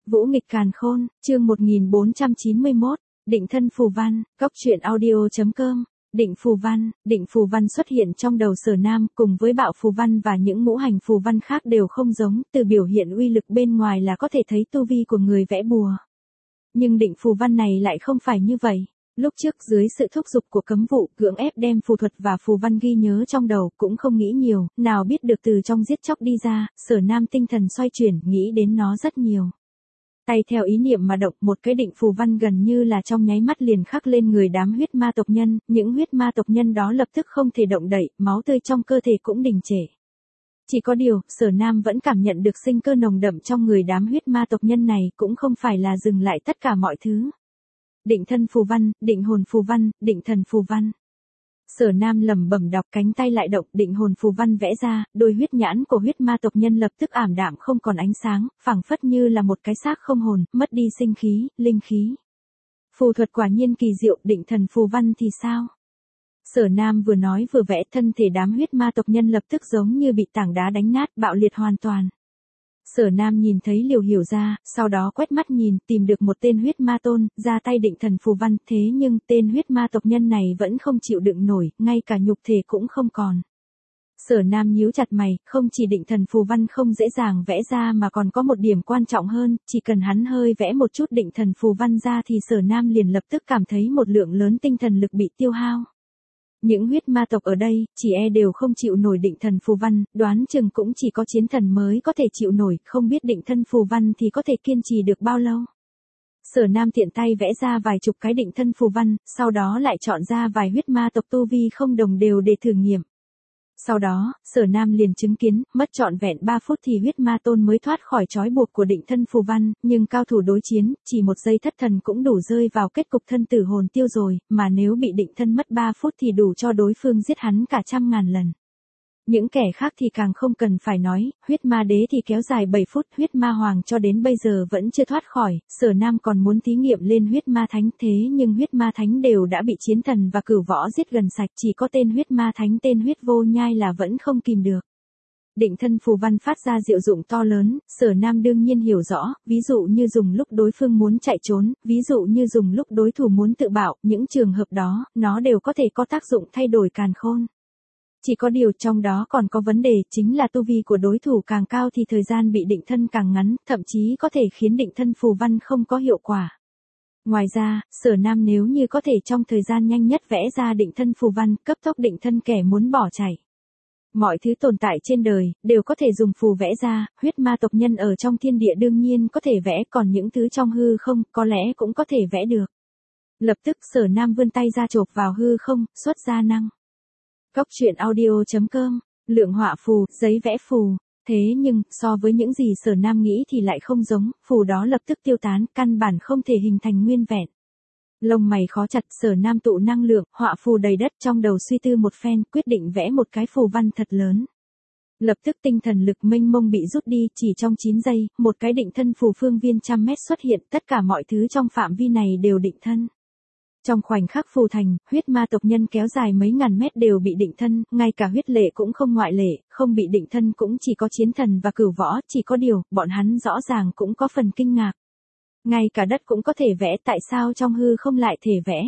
Vũ nghịch càn khôn, chương 1491, định thân phù văn, góc truyện audio.com. Định phù văn xuất hiện trong đầu Sở Nam, cùng với bạo phù văn và những ngũ hành phù văn khác đều không giống, từ biểu hiện uy lực bên ngoài là có thể thấy tu vi của người vẽ bùa. Nhưng định phù văn này lại không phải như vậy. Lúc trước dưới sự thúc giục của cấm vụ, cưỡng ép đem phù thuật và phù văn ghi nhớ trong đầu, cũng không nghĩ nhiều, nào biết được từ trong giết chóc đi ra, Sở Nam tinh thần xoay chuyển, nghĩ đến nó rất nhiều. Tay theo ý niệm mà động, một cái định phù văn gần như là trong nháy mắt liền khắc lên người đám huyết ma tộc nhân, những huyết ma tộc nhân đó lập tức không thể động đậy, máu tươi trong cơ thể cũng đình trệ. Chỉ có điều, Sở Nam vẫn cảm nhận được sinh cơ nồng đậm trong người đám huyết ma tộc nhân này, cũng không phải là dừng lại tất cả mọi thứ. Định thân phù văn, định hồn phù văn, định thần phù văn. Sở Nam lẩm bẩm đọc, cánh tay lại động, định hồn phù văn vẽ ra, đôi huyết nhãn của huyết ma tộc nhân lập tức ảm đạm không còn ánh sáng, phảng phất như là một cái xác không hồn, mất đi sinh khí, linh khí. Phù thuật quả nhiên kỳ diệu, định thần phù văn thì sao? Sở Nam vừa nói vừa vẽ, thân thể đám huyết ma tộc nhân lập tức giống như bị tảng đá đánh nát, bạo liệt hoàn toàn. Sở Nam nhìn thấy Liều Hiểu ra, sau đó quét mắt nhìn, tìm được một tên huyết ma tôn, ra tay định thần phù văn, thế nhưng tên huyết ma tộc nhân này vẫn không chịu đựng nổi, ngay cả nhục thể cũng không còn. Sở Nam nhíu chặt mày, không chỉ định thần phù văn không dễ dàng vẽ ra mà còn có một điểm quan trọng hơn, chỉ cần hắn hơi vẽ một chút định thần phù văn ra thì Sở Nam liền lập tức cảm thấy một lượng lớn tinh thần lực bị tiêu hao. Những huyết ma tộc ở đây, chỉ đều không chịu nổi định thần phù văn, đoán chừng cũng chỉ có chiến thần mới có thể chịu nổi, không biết định thân phù văn thì có thể kiên trì được bao lâu. Sở Nam tiện tay vẽ ra vài chục cái định thân phù văn, sau đó lại chọn ra vài huyết ma tộc tu vi không đồng đều để thử nghiệm. Sau đó, Sở Nam liền chứng kiến, mất trọn vẹn 3 phút thì huyết ma tôn mới thoát khỏi trói buộc của định thân phù văn, nhưng cao thủ đối chiến, chỉ một giây thất thần cũng đủ rơi vào kết cục thân tử hồn tiêu rồi, mà nếu bị định thân mất 3 phút thì đủ cho đối phương giết hắn cả 100.000 lần. Những kẻ khác thì càng không cần phải nói, huyết ma đế thì kéo dài 7 phút, huyết ma hoàng cho đến bây giờ vẫn chưa thoát khỏi, Sở Nam còn muốn thí nghiệm lên huyết ma thánh, thế nhưng huyết ma thánh đều đã bị chiến thần và cửu võ giết gần sạch, chỉ có tên huyết ma thánh tên huyết vô nhai là vẫn không kìm được. Định thân phù văn phát ra diệu dụng to lớn, Sở Nam đương nhiên hiểu rõ, ví dụ như dùng lúc đối phương muốn chạy trốn, ví dụ như dùng lúc đối thủ muốn tự bạo, những trường hợp đó, nó đều có thể có tác dụng thay đổi càn khôn. Chỉ có điều trong đó còn có vấn đề, chính là tu vi của đối thủ càng cao thì thời gian bị định thân càng ngắn, thậm chí có thể khiến định thân phù văn không có hiệu quả. Ngoài ra, Sở Nam nếu như có thể trong thời gian nhanh nhất vẽ ra định thân phù văn, cấp tốc định thân kẻ muốn bỏ chạy. Mọi thứ tồn tại trên đời, đều có thể dùng phù vẽ ra, huyết ma tộc nhân ở trong thiên địa đương nhiên có thể vẽ, còn những thứ trong hư không, có lẽ cũng có thể vẽ được. Lập tức Sở Nam vươn tay ra chộp vào hư không, xuất ra năng. Góc truyện audio.com, lượng họa phù, giấy vẽ phù. Thế nhưng, so với những gì Sở Nam nghĩ thì lại không giống, phù đó lập tức tiêu tán, căn bản không thể hình thành nguyên vẹn. Lông mày khó chặt, Sở Nam tụ năng lượng, họa phù đầy đất, trong đầu suy tư một phen, quyết định vẽ một cái phù văn thật lớn. Lập tức tinh thần lực mênh mông bị rút đi, chỉ trong 9 giây, một cái định thân phù phương viên 100 mét xuất hiện, tất cả mọi thứ trong phạm vi này đều định thân. Trong khoảnh khắc phù thành, huyết ma tộc nhân kéo dài mấy ngàn mét đều bị định thân, ngay cả huyết lệ cũng không ngoại lệ, không bị định thân cũng chỉ có chiến thần và cửu võ, chỉ có điều, bọn hắn rõ ràng cũng có phần kinh ngạc. Ngay cả đất cũng có thể vẽ, tại sao trong hư không lại thể vẽ?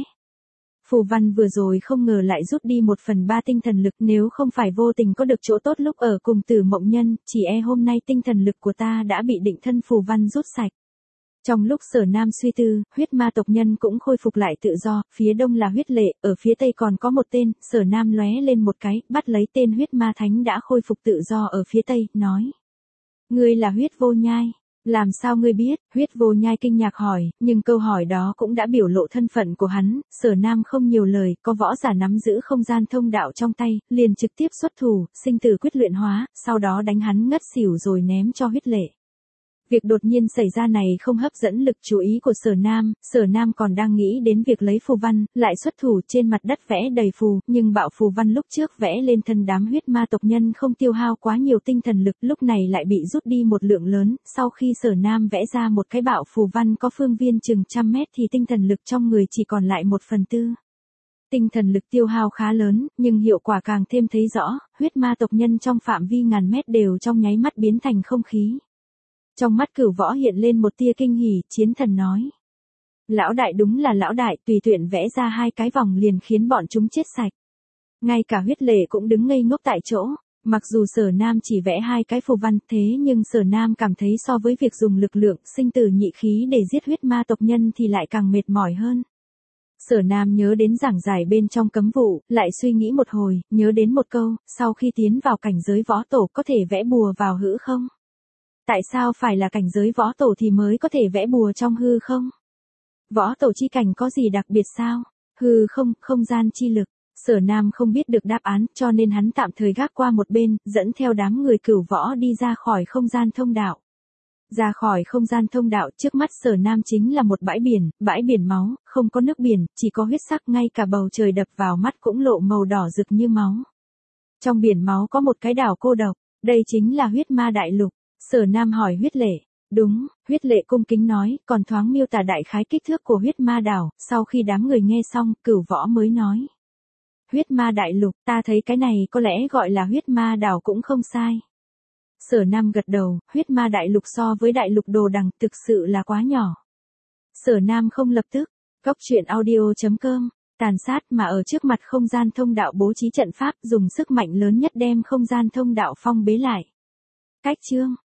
Phù văn vừa rồi không ngờ lại rút đi 1/3 tinh thần lực, nếu không phải vô tình có được chỗ tốt lúc ở cùng Tử Mộng Nhân, chỉ hôm nay tinh thần lực của ta đã bị định thân phù văn rút sạch. Trong lúc Sở Nam suy tư, huyết ma tộc nhân cũng khôi phục lại tự do, phía đông là huyết lệ, ở phía tây còn có một tên, Sở Nam lóe lên một cái, bắt lấy tên huyết ma thánh đã khôi phục tự do ở phía tây, nói. Ngươi là huyết vô nhai, làm sao ngươi biết, huyết vô nhai kinh ngạc hỏi, nhưng câu hỏi đó cũng đã biểu lộ thân phận của hắn, Sở Nam không nhiều lời, có võ giả nắm giữ không gian thông đạo trong tay, liền trực tiếp xuất thủ, sinh tử quyết luyện hóa, sau đó đánh hắn ngất xỉu rồi ném cho huyết lệ. Việc đột nhiên xảy ra này không hấp dẫn lực chú ý của Sở Nam còn đang nghĩ đến việc lấy phù văn, lại xuất thủ trên mặt đất vẽ đầy phù, nhưng bạo phù văn lúc trước vẽ lên thân đám huyết ma tộc nhân không tiêu hao quá nhiều tinh thần lực, lúc này lại bị rút đi một lượng lớn, sau khi Sở Nam vẽ ra một cái bạo phù văn có phương viên chừng 100 mét thì tinh thần lực trong người chỉ còn lại 1/4. Tinh thần lực tiêu hao khá lớn, nhưng hiệu quả càng thêm thấy rõ, huyết ma tộc nhân trong phạm vi ngàn mét đều trong nháy mắt biến thành không khí. Trong mắt Cửu Võ hiện lên một tia kinh hỉ, chiến thần nói. Lão đại đúng là lão đại, tùy tiện vẽ ra 2 cái vòng liền khiến bọn chúng chết sạch. Ngay cả huyết lệ cũng đứng ngây ngốc tại chỗ. Mặc dù Sở Nam chỉ vẽ 2 cái phù văn, thế nhưng Sở Nam cảm thấy so với việc dùng lực lượng sinh tử nhị khí để giết huyết ma tộc nhân thì lại càng mệt mỏi hơn. Sở Nam nhớ đến giảng giải bên trong cấm vụ, lại suy nghĩ một hồi, nhớ đến một câu, sau khi tiến vào cảnh giới võ tổ có thể vẽ bùa vào hư không? Tại sao phải là cảnh giới võ tổ thì mới có thể vẽ bùa trong hư không? Võ tổ chi cảnh có gì đặc biệt sao? Hư không, không gian chi lực. Sở Nam không biết được đáp án, cho nên hắn tạm thời gác qua một bên, dẫn theo đám người Cửu Võ đi ra khỏi không gian thông đạo. Ra khỏi không gian thông đạo, trước mắt Sở Nam chính là một bãi biển máu, không có nước biển, chỉ có huyết sắc, ngay cả bầu trời đập vào mắt cũng lộ màu đỏ rực như máu. Trong biển máu có một cái đảo cô độc, đây chính là huyết ma đại lục. Sở Nam hỏi huyết lệ. Đúng, huyết lệ cung kính nói, còn thoáng miêu tả đại khái kích thước của huyết ma đảo. Sau khi đám người nghe xong, Cửu Võ mới nói. Huyết ma đại lục, ta thấy cái này có lẽ gọi là huyết ma đảo cũng không sai. Sở Nam gật đầu, huyết ma đại lục so với đại lục Đồ Đằng thực sự là quá nhỏ. Sở Nam không lập tức. Góc truyện audio.com, tàn sát mà ở trước mặt không gian thông đạo bố trí trận pháp, dùng sức mạnh lớn nhất đem không gian thông đạo phong bế lại. Cách chương